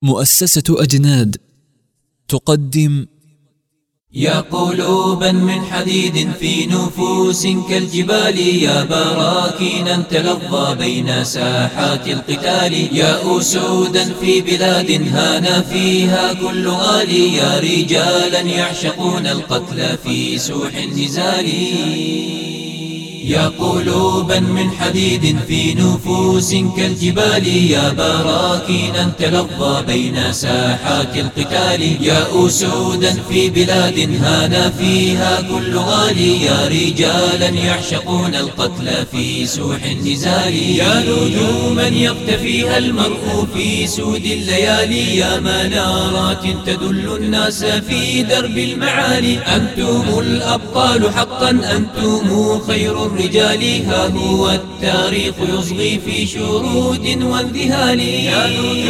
مؤسسة أجناد تقدم يا قلوبا من حديد في نفوس كالجبال، يا براكينا تلظى بين ساحات القتال، يا أسودا في بلاد هان فيها كل غالي، يا رجالا يعشقون القتل في سوح النزال. يا قلوبا من حديد في نفوس كالجبال، يا براكينا تلظى بين ساحات القتال، يا أسودا في بلاد هان فيها كل غالي، يا رجالا يعشقون القتل في سوح النزال. يا نجوما يقتفيها المرء في سود الليالي، يا منارات تدل الناس في درب المعالي، أنتم الأبطال حقا، أنتم خير الرجال، ها هو التاريخ يصغي في شرود وانذهال. يا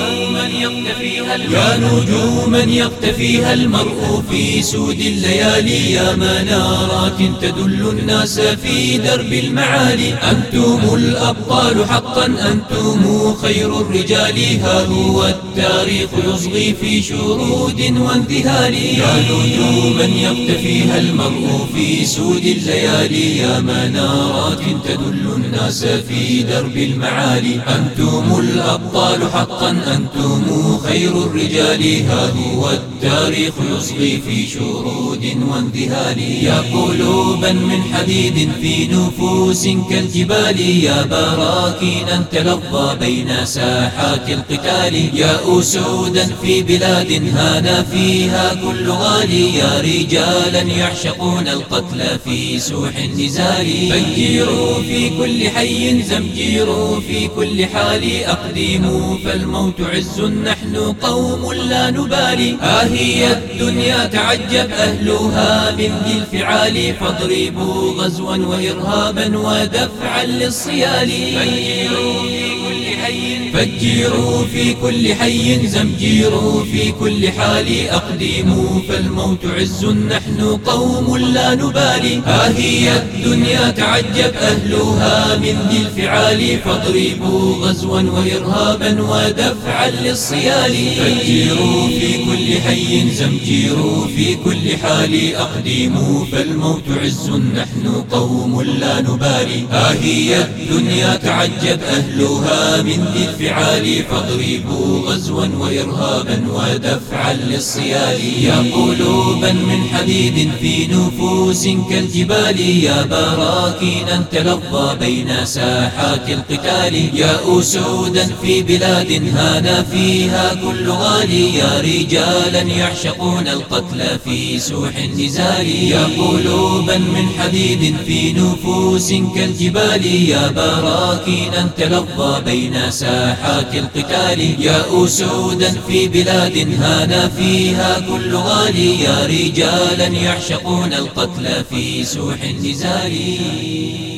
نجوما يقتفيها المرء في سود الليالي، يا منارات تدل الناس في درب المعالي، أنتم الأبطال حقا، أنتم خير الرجال، ها هو التاريخ يصغي في شرود وانذهال. يا نجوما يقتفيها المرء في سود الليالي، يا منارات تدل الناس في درب المعالي، أنتم الأبطال حقا، أنتم خير الرجال، ها هو التاريخ يصغي في شرود وانذهال. يا قلوبا من حديد في نفوس كالجبال، يا براكينا تلظى بين ساحات القتال، يا أسودا في بلاد هان فيها كل غالي، يا رجالا يعشقون القتل في سوح النزال. فجروا في كل حي، زمجروا في كل حال، أقدموا فالموت عز، نحن قوم لا نبالي، هي الدنيا تعجب أهلها من ذي الفعال، فاضربوا غزوا وإرهابا ودفعا للصيال. فجروا في كل حي، زمجروا في كل حال، أقدموا فالموت عز، نحن قوم لا نبالي، هي الدنيا تعجب أهلها من ذي الفعال، فاضربوا غزوا وإرهابا ودفعا للصيال. فجروا في كل حي، زمجروا في كل حال، أقدموا فالموت عز، نحن قوم لا نبالي، هي الدنيا تعجب أهلها من ذي الفعال، فاضربوا غزوا وإرهابا ودفعا للصيال. يا قلوبا من حديد في نفوس كالجبال، يا براكينا تلظى بين ساحات القتال، يا أسودا في بلاد هان فيها كل غالي، يا رجالا يعشقون القتل في سوح النزال. يا قلوبا من حديد في نفوس كالجبال، يا براكينا تلظى بين ساحات القتال، يا أسودا في بلاد هان فيها كل غالي، يا رجالا يعشقون القتل في سوح النزال.